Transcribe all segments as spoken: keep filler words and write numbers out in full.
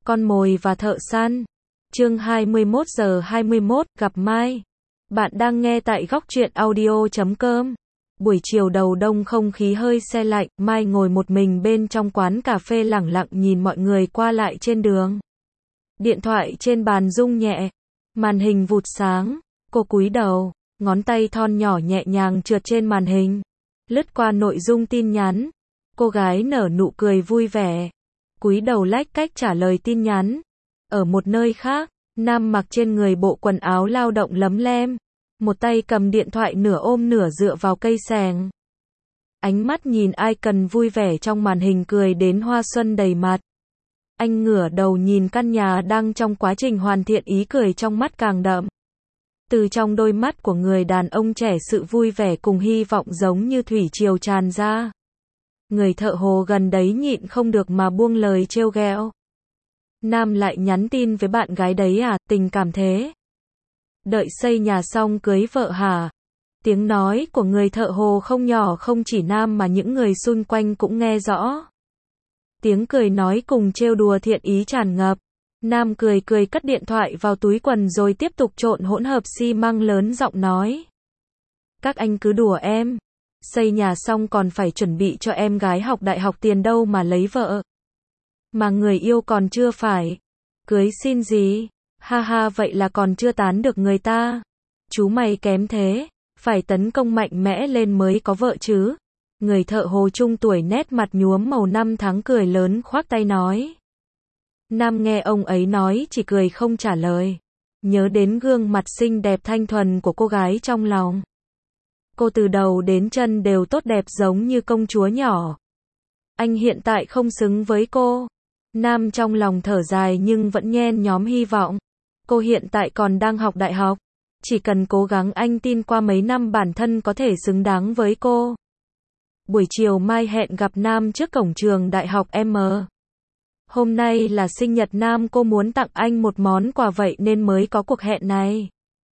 Con mồi và thợ săn. Chương hai mươi mốt giờ hai mươi mốt, gặp Mai. Bạn đang nghe tại góc truyện audio chấm com. Buổi chiều đầu đông không khí hơi se lạnh, Mai ngồi một mình bên trong quán cà phê lẳng lặng nhìn mọi người qua lại trên đường. Điện thoại trên bàn rung nhẹ, màn hình vụt sáng, cô cúi đầu, ngón tay thon nhỏ nhẹ nhàng trượt trên màn hình, lướt qua nội dung tin nhắn. Cô gái nở nụ cười vui vẻ, cúi đầu lách cách trả lời tin nhắn. Ở một nơi khác, nam mặc trên người bộ quần áo lao động lấm lem, một tay cầm điện thoại nửa ôm nửa dựa vào cây xèng. Ánh mắt nhìn icon vui vẻ trong màn hình cười đến hoa xuân đầy mặt. Anh ngửa đầu nhìn căn nhà đang trong quá trình hoàn thiện, ý cười trong mắt càng đậm. Từ trong đôi mắt của người đàn ông trẻ, sự vui vẻ cùng hy vọng giống như thủy triều tràn ra. Người thợ hồ gần đấy nhịn không được mà buông lời trêu ghẹo. Nam lại nhắn tin với bạn gái đấy à, tình cảm thế. Đợi xây nhà xong cưới vợ hả? Tiếng nói của người thợ hồ không nhỏ, không chỉ Nam mà những người xung quanh cũng nghe rõ. Tiếng cười nói cùng trêu đùa thiện ý tràn ngập. Nam cười cười cất điện thoại vào túi quần rồi tiếp tục trộn hỗn hợp xi măng, lớn giọng nói. Các anh cứ đùa em. Xây nhà xong còn phải chuẩn bị cho em gái học đại học, tiền đâu mà lấy vợ. Mà người yêu còn chưa phải. Cưới xin gì? Ha ha, vậy là còn chưa tán được người ta. Chú mày kém thế. Phải tấn công mạnh mẽ lên mới có vợ chứ. Người thợ hồ trung tuổi nét mặt nhuốm màu năm tháng cười lớn khoác tay nói. Nam nghe ông ấy nói chỉ cười không trả lời. Nhớ đến gương mặt xinh đẹp thanh thuần của cô gái trong lòng. Cô từ đầu đến chân đều tốt đẹp giống như công chúa nhỏ. Anh hiện tại không xứng với cô. Nam trong lòng thở dài nhưng vẫn nhen nhóm hy vọng. Cô hiện tại còn đang học đại học. Chỉ cần cố gắng, anh tin qua mấy năm bản thân có thể xứng đáng với cô. Buổi chiều Mai hẹn gặp Nam trước cổng trường đại học M. Hôm nay là sinh nhật Nam, cô muốn tặng anh một món quà vậy nên mới có cuộc hẹn này.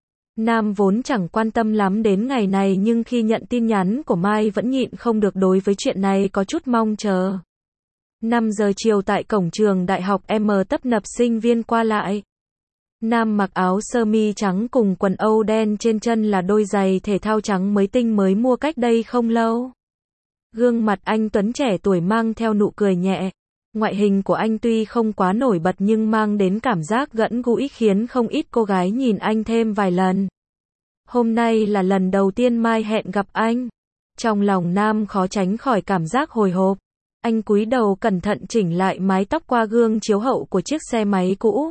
Nam vốn chẳng quan tâm lắm đến ngày này nhưng khi nhận tin nhắn của Mai vẫn nhịn không được đối với chuyện này có chút mong chờ. năm giờ chiều tại cổng trường đại học M tấp nập sinh viên qua lại. Nam mặc áo sơ mi trắng cùng quần âu đen, trên chân là đôi giày thể thao trắng mới tinh mới mua cách đây không lâu. Gương mặt anh tuấn trẻ tuổi mang theo nụ cười nhẹ. Ngoại hình của anh tuy không quá nổi bật nhưng mang đến cảm giác gần gũi khiến không ít cô gái nhìn anh thêm vài lần. Hôm nay là lần đầu tiên Mai hẹn gặp anh. Trong lòng Nam khó tránh khỏi cảm giác hồi hộp. Anh cúi đầu cẩn thận chỉnh lại mái tóc qua gương chiếu hậu của chiếc xe máy cũ.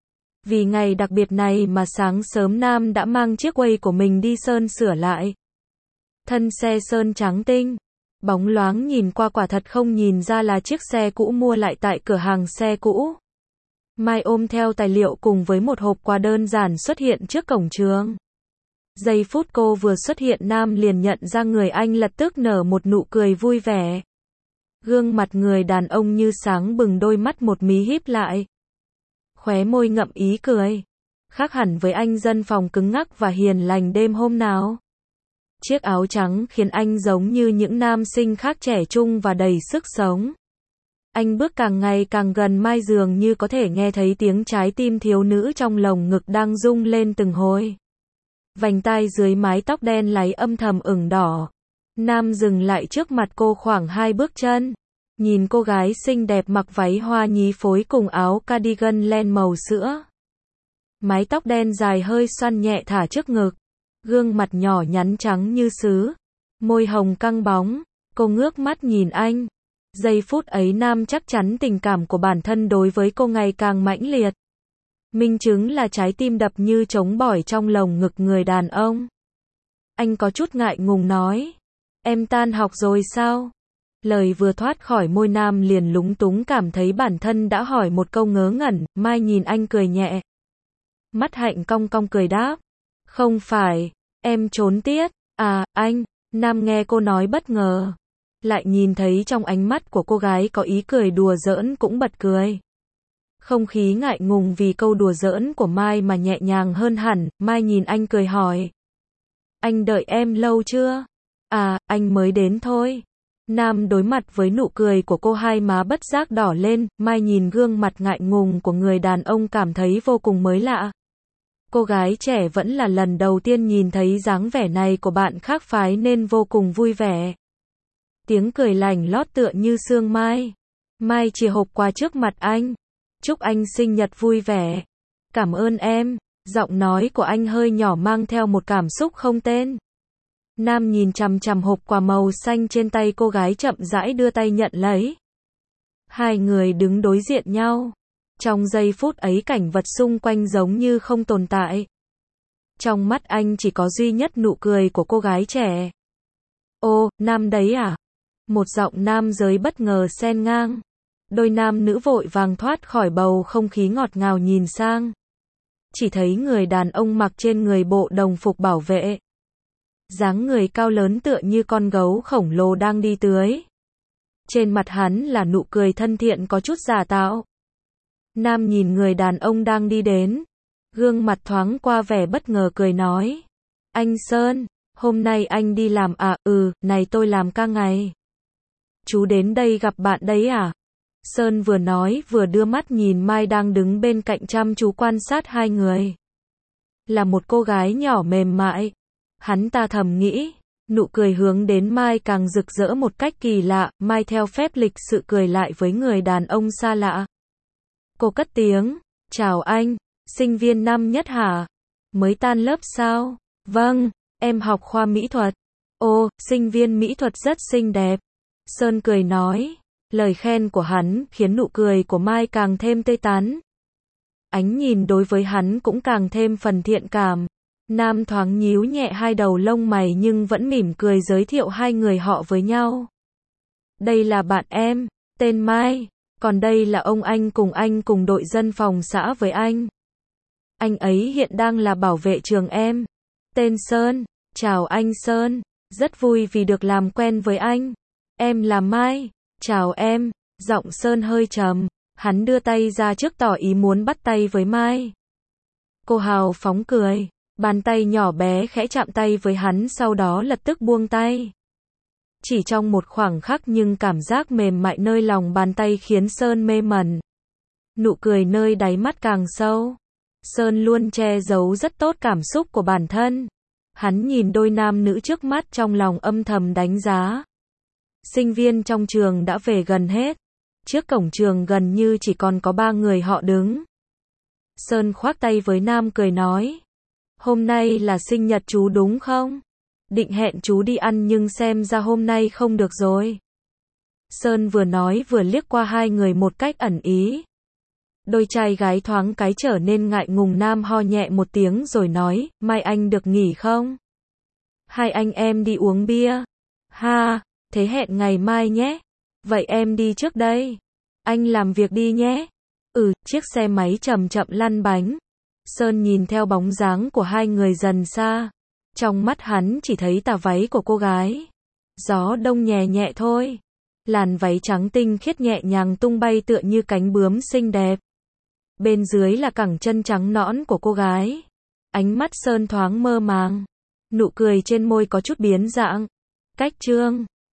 Vì ngày đặc biệt này mà sáng sớm Nam đã mang chiếc Way của mình đi sơn sửa lại. Thân xe sơn trắng tinh, bóng loáng, nhìn qua quả thật không nhìn ra là chiếc xe cũ mua lại tại cửa hàng xe cũ. Mai ôm theo tài liệu cùng với một hộp quà đơn giản xuất hiện trước cổng trường. Giây phút cô vừa xuất hiện, Nam liền nhận ra người anh, lập tức nở một nụ cười vui vẻ. Gương mặt người đàn ông như sáng bừng, đôi mắt một mí híp lại. Khóe môi ngậm ý cười. Khác hẳn với anh dân phòng cứng ngắc và hiền lành đêm hôm nào. Chiếc áo trắng khiến anh giống như những nam sinh khác, trẻ trung và đầy sức sống. Anh bước càng ngày càng gần Mai, dường như có thể nghe thấy tiếng trái tim thiếu nữ trong lồng ngực đang rung lên từng hồi. Vành tai dưới mái tóc đen láy âm thầm ửng đỏ. Nam dừng lại trước mặt cô khoảng hai bước chân. Nhìn cô gái xinh đẹp mặc váy hoa nhí phối cùng áo cardigan len màu sữa. Mái tóc đen dài hơi xoăn nhẹ thả trước ngực. Gương mặt nhỏ nhắn trắng như sứ. Môi hồng căng bóng. Cô ngước mắt nhìn anh. Giây phút ấy Nam chắc chắn tình cảm của bản thân đối với cô ngày càng mãnh liệt. Minh chứng là trái tim đập như trống bỏi trong lồng ngực người đàn ông. Anh có chút ngại ngùng nói. Em tan học rồi sao? Lời vừa thoát khỏi môi, Nam liền lúng túng cảm thấy bản thân đã hỏi một câu ngớ ngẩn. Mai nhìn anh cười nhẹ. Mắt hạnh cong cong cười đáp. Không phải, em trốn tiết. À, anh. Nam nghe cô nói bất ngờ. Lại nhìn thấy trong ánh mắt của cô gái có ý cười đùa giỡn cũng bật cười. Không khí ngại ngùng vì câu đùa giỡn của Mai mà nhẹ nhàng hơn hẳn. Mai nhìn anh cười hỏi. Anh đợi em lâu chưa? À, anh mới đến thôi. Nam đối mặt với nụ cười của cô, hai má bất giác đỏ lên, Mai nhìn gương mặt ngại ngùng của người đàn ông cảm thấy vô cùng mới lạ. Cô gái trẻ vẫn là lần đầu tiên nhìn thấy dáng vẻ này của bạn khác phái nên vô cùng vui vẻ. Tiếng cười lành lót tựa như sương mai. Mai chỉ hộp qua trước mặt anh. Chúc anh sinh nhật vui vẻ. Cảm ơn em. Giọng nói của anh hơi nhỏ mang theo một cảm xúc không tên. Nam nhìn chằm chằm hộp quà màu xanh trên tay cô gái, chậm rãi đưa tay nhận lấy. Hai người đứng đối diện nhau. Trong giây phút ấy cảnh vật xung quanh giống như không tồn tại. Trong mắt anh chỉ có duy nhất nụ cười của cô gái trẻ. Ô, Nam đấy à? Một giọng nam giới bất ngờ xen ngang. Đôi nam nữ vội vàng thoát khỏi bầu không khí ngọt ngào nhìn sang. Chỉ thấy người đàn ông mặc trên người bộ đồng phục bảo vệ. Dáng người cao lớn tựa như con gấu khổng lồ đang đi tưới. Trên mặt hắn là nụ cười thân thiện có chút giả tạo. Nam nhìn người đàn ông đang đi đến. Gương mặt thoáng qua vẻ bất ngờ cười nói. Anh Sơn, hôm nay anh đi làm à? Ừ, này tôi làm ca ngày. Chú đến đây gặp bạn đấy à? Sơn vừa nói vừa đưa mắt nhìn Mai đang đứng bên cạnh chăm chú quan sát hai người. Là một cô gái nhỏ mềm mại. Hắn ta thầm nghĩ, nụ cười hướng đến Mai càng rực rỡ một cách kỳ lạ. Mai theo phép lịch sự cười lại với người đàn ông xa lạ. Cô cất tiếng, chào anh, sinh viên năm nhất hả? Mới tan lớp sao? Vâng, em học khoa mỹ thuật. Ồ, sinh viên mỹ thuật rất xinh đẹp. Sơn cười nói, lời khen của hắn khiến nụ cười của Mai càng thêm tươi tắn. Ánh nhìn đối với hắn cũng càng thêm phần thiện cảm. Nam thoáng nhíu nhẹ hai đầu lông mày nhưng vẫn mỉm cười giới thiệu hai người họ với nhau. Đây là bạn em, tên Mai, còn đây là ông anh cùng anh cùng đội dân phòng xã với anh. Anh ấy hiện đang là bảo vệ trường em. Tên Sơn, chào anh Sơn, rất vui vì được làm quen với anh. Em là Mai, chào em, giọng Sơn hơi trầm, hắn đưa tay ra trước tỏ ý muốn bắt tay với Mai. Cô hào phóng cười, bàn tay nhỏ bé khẽ chạm tay với hắn sau đó lập tức buông tay. Chỉ trong một khoảng khắc nhưng cảm giác mềm mại nơi lòng bàn tay khiến Sơn mê mẩn. Nụ cười nơi đáy mắt càng sâu. Sơn luôn che giấu rất tốt cảm xúc của bản thân. Hắn nhìn đôi nam nữ trước mắt trong lòng âm thầm đánh giá. Sinh viên trong trường đã về gần hết. Trước cổng trường gần như chỉ còn có ba người họ đứng. Sơn khoác tay với Nam cười nói. Hôm nay là sinh nhật chú đúng không? Định hẹn chú đi ăn nhưng xem ra hôm nay không được rồi. Sơn vừa nói vừa liếc qua hai người một cách ẩn ý. Đôi trai gái thoáng cái trở nên ngại ngùng. Nam ho nhẹ một tiếng rồi nói, mai anh được nghỉ không? Hai anh em đi uống bia. Ha, thế hẹn ngày mai nhé. Vậy em đi trước đây. Anh làm việc đi nhé. Ừ, chiếc xe máy chậm chậm lăn bánh. Sơn nhìn theo bóng dáng của hai người dần xa. Trong mắt hắn chỉ thấy tà váy của cô gái. Gió đông nhẹ nhẹ thôi. Làn váy trắng tinh khiết nhẹ nhàng tung bay tựa như cánh bướm xinh đẹp. Bên dưới là cẳng chân trắng nõn của cô gái. Ánh mắt Sơn thoáng mơ màng. Nụ cười trên môi có chút biến dạng. Cách trương.